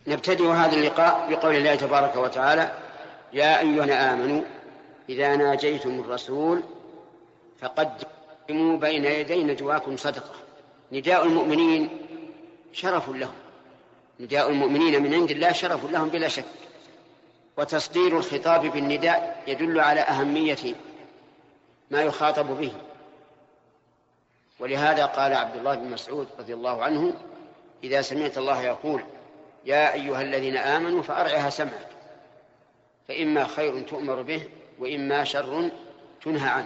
نبتدئ هذا اللقاء بقول الله تبارك وتعالى: يا أيها آمنوا إذا ناجيتم الرسول فقدموا بين يدي نجواكم صدقة. نداء المؤمنين شرف لهم، نداء المؤمنين من عند الله شرف لهم بلا شك، وتصدير الخطاب بالنداء يدل على أهمية ما يخاطب به. ولهذا قال عبد الله بن مسعود رضي الله عنه: إذا سمعت الله يقول يا أيها الذين آمنوا فأرعها سمعك، فإما خير تؤمر به وإما شر تنهى عنه.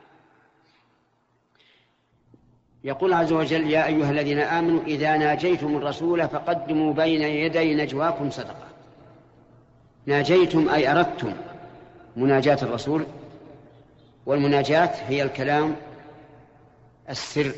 يقول عز وجل: يا أيها الذين آمنوا إذا ناجيتم الرسول فقدموا بين يدي نجواكم صدقة. ناجيتم أي أردتم مناجاة الرسول، والمناجاة هي الكلام السر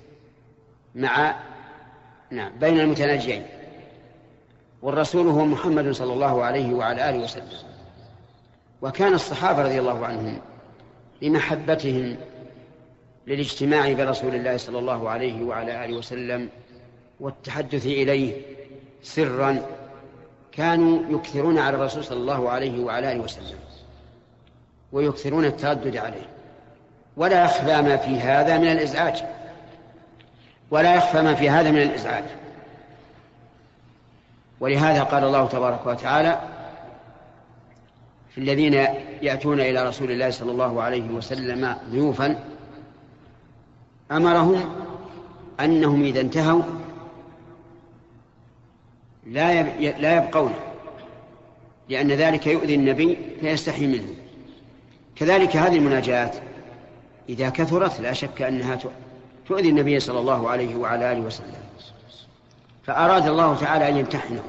بين المتناجيين، والرسول هو محمد صلى الله عليه وعلى آله وسلم. وكان الصحابة رضي الله عنهم لمحبتهم للاجتماع برسول الله صلى الله عليه وعلى آله وسلم والتحدث إليه سرا كانوا يكثرون على الرسول صلى الله عليه وعلى آله وسلم ويكثرون التردد عليه، ولا يخفى ما في هذا من الإزعاج، ولهذا قال الله تبارك وتعالى في الذين يأتون إلى رسول الله صلى الله عليه وسلم ضيوفا أمرهم أنهم إذا انتهوا لا يبقون، لأن ذلك يؤذي النبي فيستحي منه. كذلك هذه المناجاة إذا كثرت لا شك أنها تؤذي النبي صلى الله عليه وعلى آله وسلم، فأراد الله تعالى أن يمتحنهم،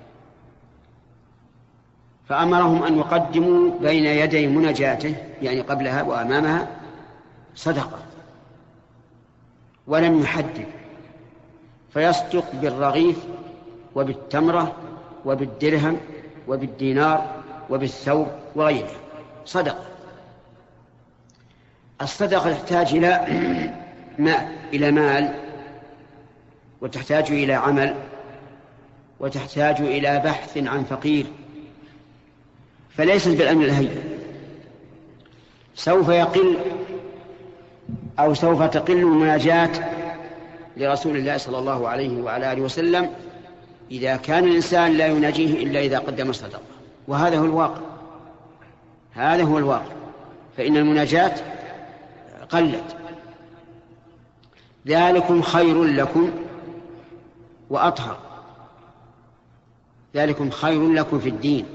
فأمرهم أن يقدموا بين يدي مناجاته، يعني قبلها وأمامها، صدقة، ولم يحدد، فيصدق بالرغيف وبالتمرة وبالدرهم وبالدينار وبالثوب وغيره صدقة. الصدقة تحتاج إلى مال، وتحتاج إلى عمل، وتحتاج إلى بحث عن فقير، فليست بالأمر الهين. سوف يقل أو سوف تقل المناجاة لرسول الله صلى الله عليه وعلى آله وسلم إذا كان الإنسان لا يناجيه إلا إذا قدم الصدقة، وهذا هو الواقع. فإن المناجاة قلت. ذلكم خير لكم وأطهر، ذلكم خير لكم في الدين،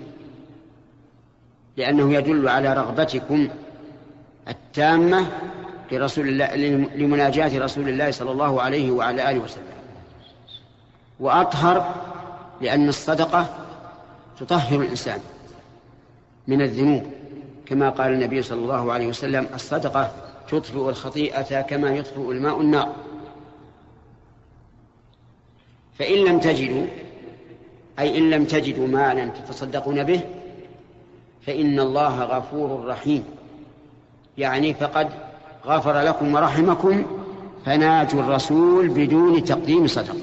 لأنه يدل على رغبتكم التامة لمناجاة رسول الله صلى الله عليه وعلى آله وسلم. وأطهر لأن الصدقة تطهر الإنسان من الذنوب، كما قال النبي صلى الله عليه وسلم: الصدقة تطفئ الخطيئة كما يطفئ الماء النار. فإن لم تجدوا، أي إن لم تجدوا مالا تتصدقون به، فإن الله غفور رحيم، يعني فقد غفر لكم ورحمكم، فناجوا الرسول بدون تقديم صدقة.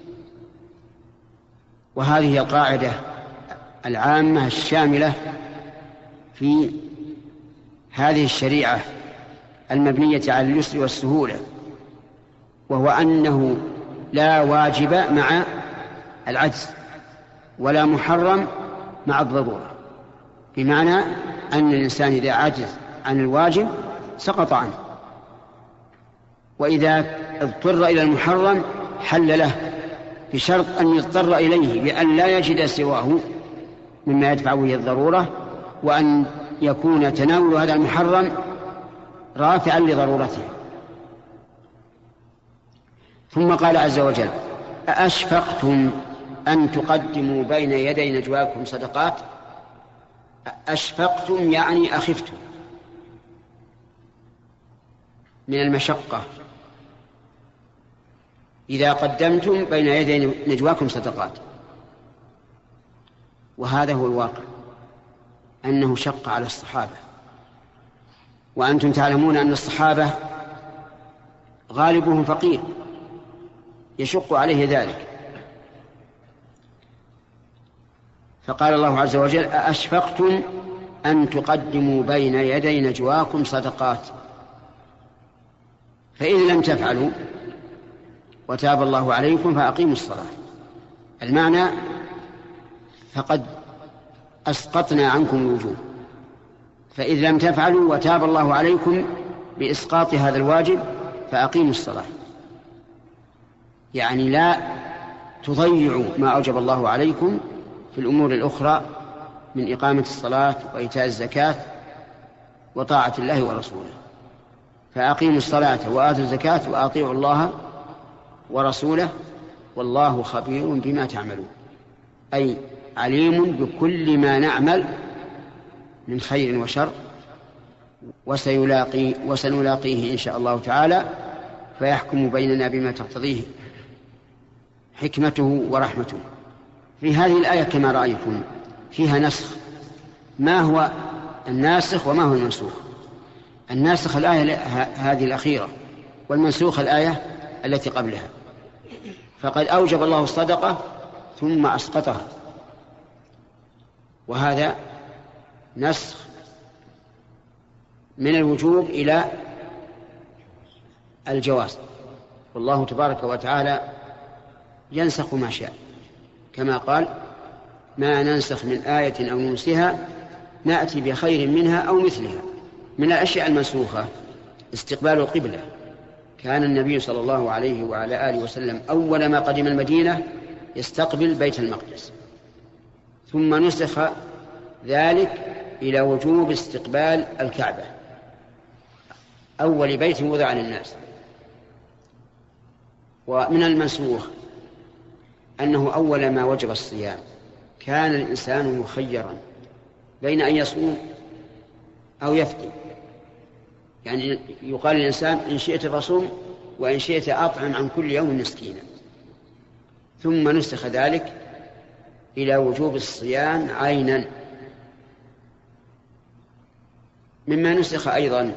وهذه القاعدة العامة الشاملة في هذه الشريعة المبنية على اليسر والسهولة، وهو أنه لا واجب مع العجز ولا محرم مع الضرورة، بمعنى أن الإنسان إذا عجز عن الواجب سقط عنه، وإذا اضطر إلى المحرم حل له، بشرط أن يضطر إليه بأن لا يجد سواه مما يدفع به الضرورة، وأن يكون تناول هذا المحرم رافعا لضرورته. ثم قال عز وجل: أأشفقتم أن تقدموا بين يدي نجواكم صدقات. أشفقتم يعني أخفتم من المشقة إذا قدمتم بين يدي نجواكم صدقات. وهذا هو الواقع، أنه شق على الصحابة، وأنتم تعلمون أن الصحابة غالبهم فقير يشق عليه ذلك. فقال الله عز وجل: أأشفقتم أن تقدموا بين يدي نجواكم صدقات فإن لم تفعلوا وتاب الله عليكم فأقيموا الصلاة. المعنى: فقد أسقطنا عنكم الوجوب، فإذ لم تفعلوا وتاب الله عليكم بإسقاط هذا الواجب فأقيموا الصلاة. يعني لا تضيعوا ما أوجب الله عليكم في الأمور الأخرى من إقامة الصلاة وإيتاء الزكاة وطاعة الله ورسوله. فأقيموا الصلاة وآتوا الزكاة وأطيعوا الله ورسوله والله خبير بما تعملون، أي عليم بكل ما نعمل من خير وشر، وسنلاقيه إن شاء الله تعالى، فيحكم بيننا بما تقتضيه حكمته ورحمته. في هذه الآية كما رأيتم فيها نسخ. ما هو الناسخ وما هو المنسوخ؟ الناسخ الآية هذه الأخيرة، والمنسوخ الآية التي قبلها. فقد أوجب الله الصدقة ثم أسقطها، وهذا نسخ من الوجوب إلى الجواز، والله تبارك وتعالى ينسخ ما شاء، كما قال: ما ننسخ من آية أو ننسها نأتي بخير منها أو مثلها. من الأشياء المنسوخة استقبال القبلة. كان النبي صلى الله عليه وعلى آله وسلم أول ما قدم المدينة يستقبل بيت المقدس، ثم نسخ ذلك إلى وجوب استقبال الكعبة أول بيت وضع للناس. ومن المنسوخ أنه أول ما وجب الصيام كان الإنسان مخيرا بين أن يصوم أو يفطر، يعني يقال للإنسان: إن شئت فصوم وإن شئت أطعم عن كل يوم مسكينا. ثم نسخ ذلك إلى وجوب الصيام عينا. مما نسخ أيضا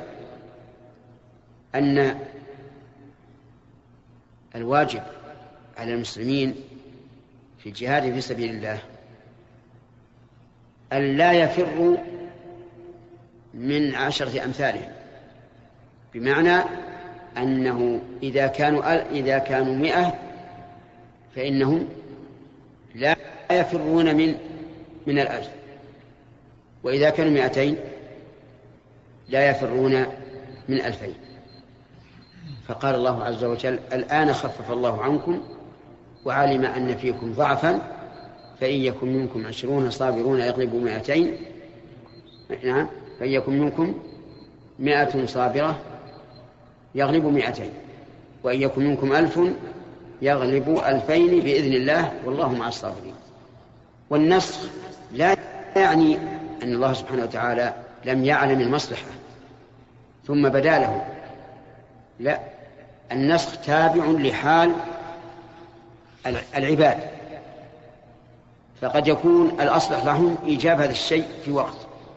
أن الواجب على المسلمين في الجهاد في سبيل الله أن لا يفروا من 10 أمثالهم، بمعنى أنه إذا كانوا 100 فإنهم لا يفرون من الأجر، وإذا كانوا 200 لا يفرون من 2000. فقال الله عز وجل: الآن خفف الله عنكم وعلم أن فيكم ضعفا فإن يكن منكم 20 صابرون يغلبوا 200. نعم، فإن يكن منكم 100 صابرة يغلبوا 200، وإن يكن منكم 1000 يغلبوا 2000 بإذن الله والله مع الصابرين. والنسخ لا يعني أن الله سبحانه وتعالى لم يعلم المصلحة ثم بدا له، لا، النسخ تابع لحال العباد، فقد يكون الأصلح لهم إيجاب هذا الشيء في وقت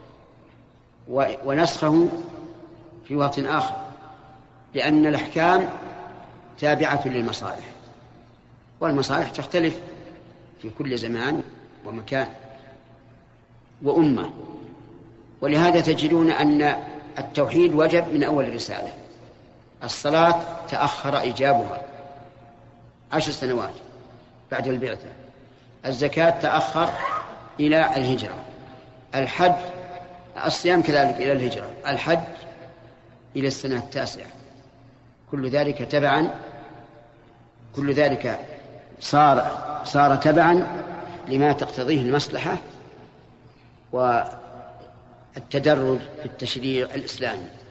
ونسخه في وقت آخر، لأن الأحكام تابعة للمصالح، والمصالح تختلف في كل زمان ومكان وأمة. ولهذا تجدون أن التوحيد وجب من أول الرسالة، الصلاة تأخر إيجابها 10 سنوات بعد البعثة، الزكاة تأخر إلى الهجرة، الحج الصيام كذلك إلى الهجرة، الحج إلى السنة 9. كل ذلك صار تبعا لما تقتضيه المصلحة والتدرج في التشريع الإسلامي.